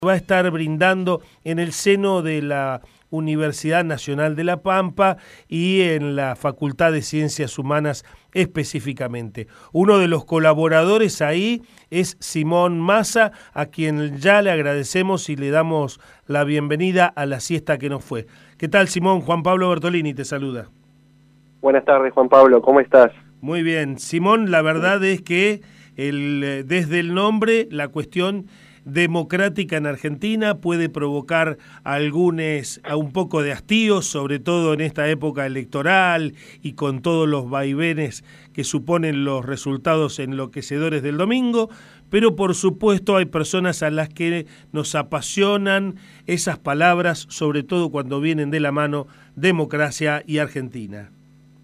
va a estar brindando en el seno de la Universidad Nacional de La Pampa y en la Facultad de Ciencias Humanas específicamente. Uno de los colaboradores ahí es Simón Massa, a quien ya le agradecemos y le damos la bienvenida a la siesta que nos fue. ¿Qué tal, Simón? Juan Pablo Bertolini te saluda. Buenas tardes, Juan Pablo, ¿cómo estás? Muy bien. Simón, la verdad es que desde el nombre la cuestión democrática en Argentina puede provocar un poco de hastío, sobre todo en esta época electoral y con todos los vaivenes que suponen los resultados enloquecedores del domingo, pero por supuesto hay personas a las que nos apasionan esas palabras, sobre todo cuando vienen de la mano democracia y Argentina.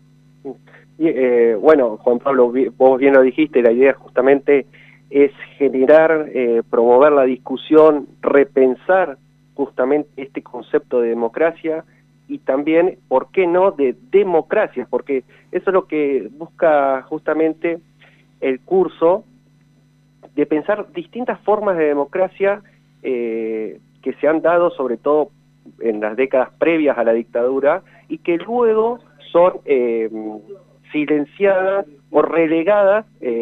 Bueno, Juan Pablo, vos bien lo dijiste, la idea justamente es generar, promover la discusión, repensar justamente este concepto de democracia y también, ¿por qué no?, de democracia, porque eso es lo que busca justamente el curso, de pensar distintas formas de democracia que se han dado sobre todo en las décadas previas a la dictadura y que luego son silenciadas o relegadas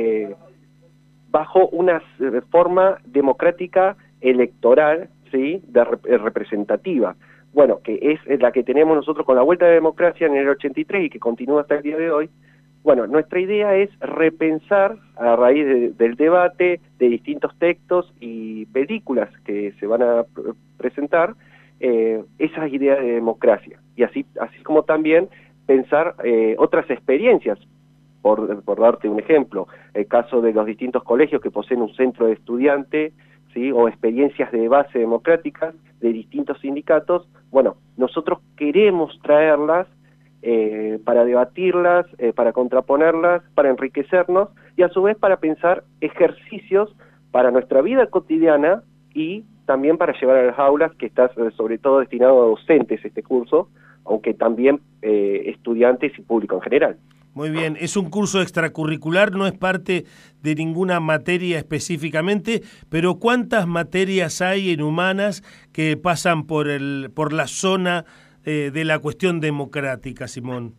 bajo una forma democrática electoral, ¿sí?, representativa. Bueno, que es la que tenemos nosotros con la Vuelta de Democracia en el 83 y que continúa hasta el día de hoy. Bueno, nuestra idea es repensar a raíz del debate de distintos textos y películas que se van a presentar esas ideas de democracia. Y así como también pensar otras experiencias. Por darte un ejemplo, el caso de los distintos colegios que poseen un centro de estudiante, ¿sí?, o experiencias de base democráticas de distintos sindicatos. Bueno, nosotros queremos traerlas para debatirlas, para contraponerlas, para enriquecernos y a su vez para pensar ejercicios para nuestra vida cotidiana y también para llevar a las aulas, que está sobre todo destinado a docentes este curso, aunque también estudiantes y público en general. Muy bien, es un curso extracurricular, no es parte de ninguna materia específicamente, pero ¿cuántas materias hay en humanas que pasan por la zona de la cuestión democrática, Simón?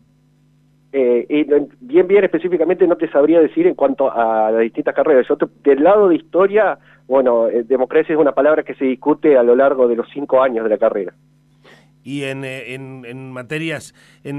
Bien específicamente no te sabría decir en cuanto a las distintas carreras. Del lado de historia, bueno, democracia es una palabra que se discute a lo largo de los 5 años de la carrera. Y en materias,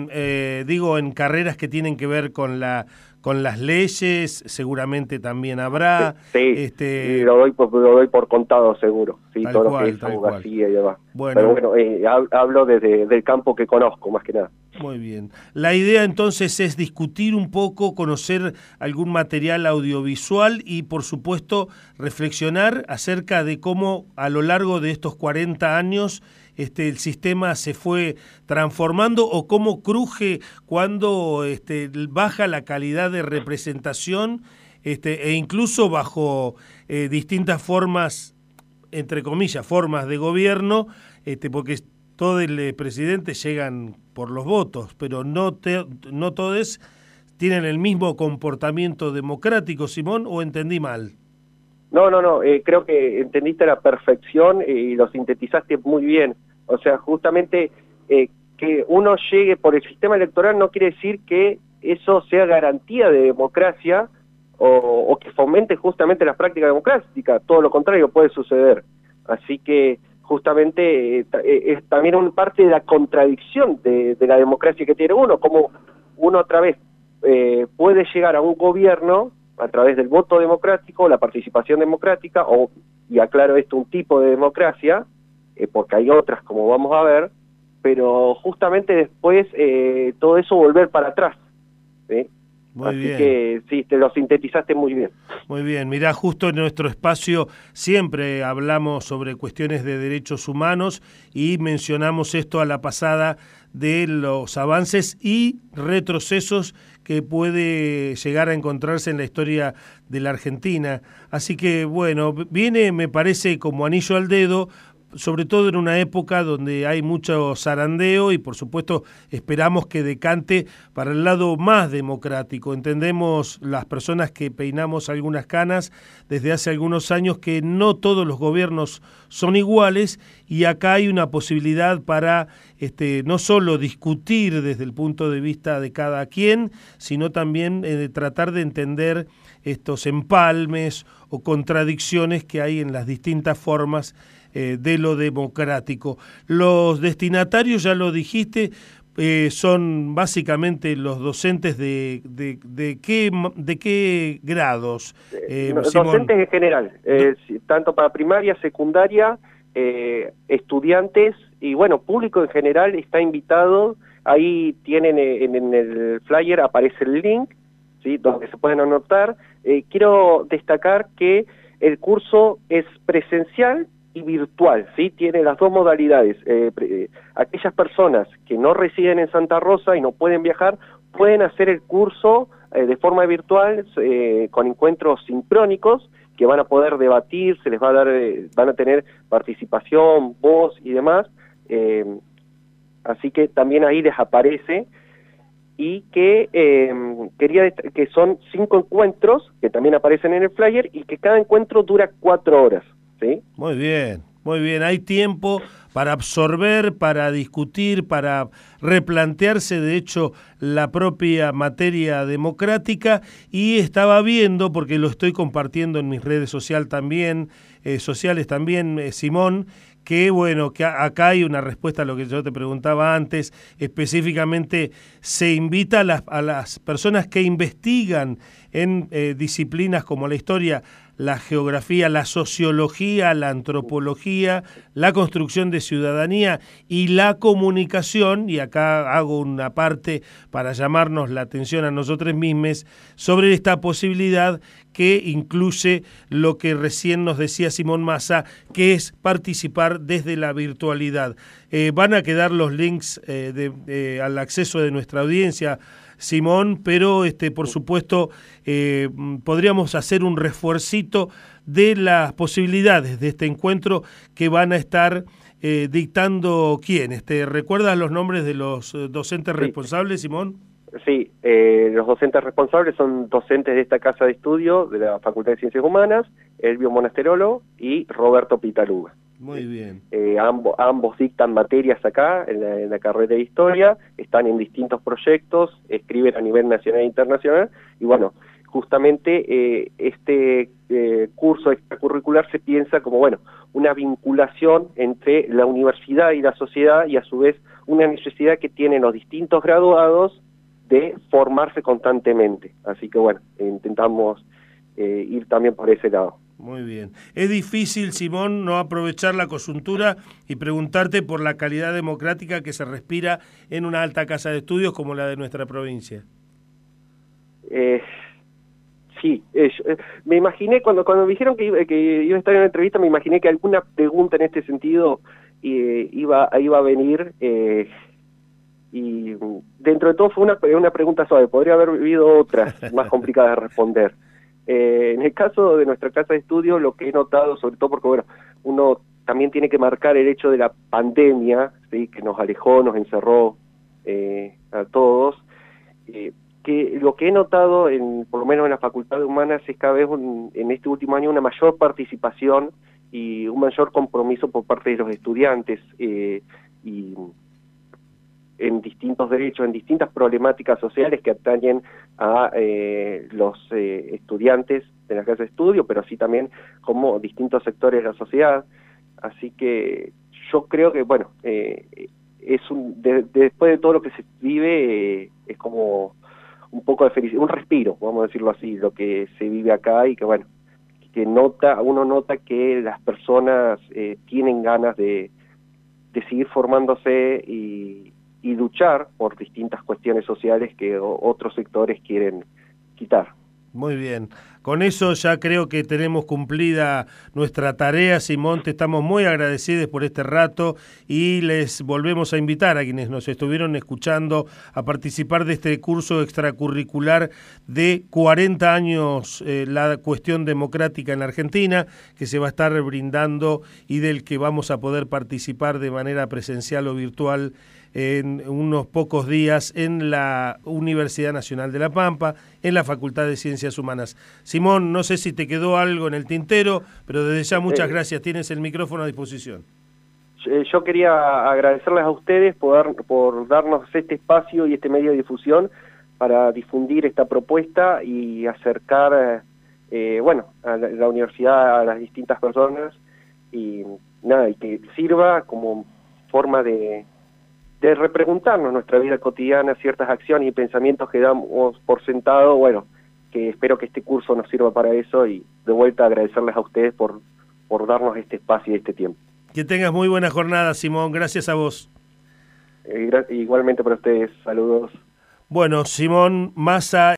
en carreras que tienen que ver con las leyes, seguramente también habrá. Sí, lo doy por contado seguro, sí, todo lo que es abogacía y demás. Bueno, pero bueno, hablo desde del campo que conozco, más que nada. Muy bien. La idea entonces es discutir un poco, conocer algún material audiovisual y por supuesto reflexionar acerca de cómo a lo largo de estos 40 años el sistema se fue transformando o cómo cruje cuando baja la calidad de representación e incluso bajo distintas formas, entre comillas, formas de gobierno, porque todos los presidentes llegan por los votos, pero no todos tienen el mismo comportamiento democrático, Simón, ¿o entendí mal? No, creo que entendiste a la perfección y lo sintetizaste muy bien. O sea, justamente que uno llegue por el sistema electoral no quiere decir que eso sea garantía de democracia o que fomente justamente las prácticas democráticas. Todo lo contrario puede suceder. Así que justamente es también parte de la contradicción de la democracia que tiene uno, como uno otra vez puede llegar a un gobierno a través del voto democrático, la participación democrática, y aclaro esto, un tipo de democracia, porque hay otras como vamos a ver, pero justamente después todo eso volver para atrás, ¿sí? Muy Así bien. Que sí, te lo sintetizaste muy bien. Muy bien, mirá, justo en nuestro espacio siempre hablamos sobre cuestiones de derechos humanos y mencionamos esto a la pasada de los avances y retrocesos que puede llegar a encontrarse en la historia de la Argentina. Así que, bueno, viene, me parece, como anillo al dedo sobre todo en una época donde hay mucho zarandeo y por supuesto esperamos que decante para el lado más democrático. Entendemos las personas que peinamos algunas canas desde hace algunos años que no todos los gobiernos son iguales y acá hay una posibilidad para no solo discutir desde el punto de vista de cada quien, sino también tratar de entender estos empalmes o contradicciones que hay en las distintas formas de lo democrático. Los destinatarios, ya lo dijiste, son básicamente los docentes de qué grados, docentes en general, tanto para primaria, secundaria, estudiantes y bueno, público en general está invitado. Ahí tienen en el flyer aparece el link, ¿sí?, donde se pueden anotar. Quiero destacar que el curso es presencial y virtual, ¿sí? Tiene las dos modalidades. Aquellas personas que no residen en Santa Rosa y no pueden viajar, pueden hacer el curso de forma virtual con encuentros sincrónicos que van a poder debatir, se les va a dar, van a tener participación, voz y demás. Así que también ahí les aparece. Y que que son 5 encuentros que también aparecen en el flyer y que cada encuentro dura 4 horas, ¿sí? Muy bien, muy bien. Hay tiempo para absorber, para discutir, para replantearse, de hecho, la propia materia democrática. Y estaba viendo, porque lo estoy compartiendo en mis redes sociales también, Simón, que bueno, que acá hay una respuesta a lo que yo te preguntaba antes. Específicamente se invita a las personas que investigan en disciplinas como la historia, la geografía, la sociología, la antropología, la construcción de ciudadanía y la comunicación, y acá hago una parte para llamarnos la atención a nosotros mismos sobre esta posibilidad que incluye lo que recién nos decía Simón Massa, que es participar desde la virtualidad. Van a quedar los links al acceso de nuestra audiencia, Simón, pero por supuesto podríamos hacer un refuercito de las posibilidades de este encuentro que van a estar dictando quién. ¿Recuerdas los nombres de los docentes responsables, Simón? Sí, los docentes responsables son docentes de esta casa de estudio de la Facultad de Ciencias Humanas, Elvio Monasterolo y Roberto Pitaluga. Muy bien. Ambos dictan materias acá en la carrera de Historia, están en distintos proyectos, escriben a nivel nacional e internacional, y bueno, justamente este curso extracurricular se piensa como, bueno, una vinculación entre la universidad y la sociedad, y a su vez una necesidad que tienen los distintos graduados de formarse constantemente. Así que bueno, intentamos ir también por ese lado. Muy bien. Es difícil, Simón, no aprovechar la coyuntura y preguntarte por la calidad democrática que se respira en una alta casa de estudios como la de nuestra provincia. Sí, me imaginé, cuando me dijeron que iba a estar en una entrevista, me imaginé que alguna pregunta en este sentido iba a venir, y dentro de todo fue una pregunta suave, podría haber habido otras más complicadas de responder. En el caso de nuestra casa de estudio, lo que he notado, sobre todo porque bueno, uno también tiene que marcar el hecho de la pandemia, ¿sí?, que nos alejó, nos encerró a todos, que lo que he notado, por lo menos en la Facultad de Humanas, es cada vez en este último año una mayor participación y un mayor compromiso por parte de los estudiantes, y en distintos derechos, en distintas problemáticas sociales que atañen a los estudiantes de la casa de estudio, pero así también como distintos sectores de la sociedad. Así que yo creo que, bueno, después de todo lo que se vive, es como un poco de felicidad, un respiro, vamos a decirlo así, lo que se vive acá, y que bueno, que uno nota que las personas tienen ganas de seguir formándose y luchar por distintas cuestiones sociales que otros sectores quieren quitar. Muy bien. Con eso ya creo que tenemos cumplida nuestra tarea, Simón. Te estamos muy agradecidos por este rato y les volvemos a invitar a quienes nos estuvieron escuchando a participar de este curso extracurricular de 40 años, la cuestión democrática en la Argentina, que se va a estar brindando y del que vamos a poder participar de manera presencial o virtual en unos pocos días en la Universidad Nacional de La Pampa, en la Facultad de Ciencias Humanas. Simón, no sé si te quedó algo en el tintero, pero desde ya muchas gracias, tienes el micrófono a disposición. Yo quería agradecerles a ustedes por darnos este espacio y este medio de difusión para difundir esta propuesta y acercar a la universidad a las distintas personas y nada, y que sirva como forma de repreguntarnos nuestra vida cotidiana, ciertas acciones y pensamientos que damos por sentado. Bueno, que espero que este curso nos sirva para eso y de vuelta agradecerles a ustedes por darnos este espacio y este tiempo. Que tengas muy buena jornada, Simón, gracias a vos. Igualmente para ustedes, saludos. Bueno, Simón Massa.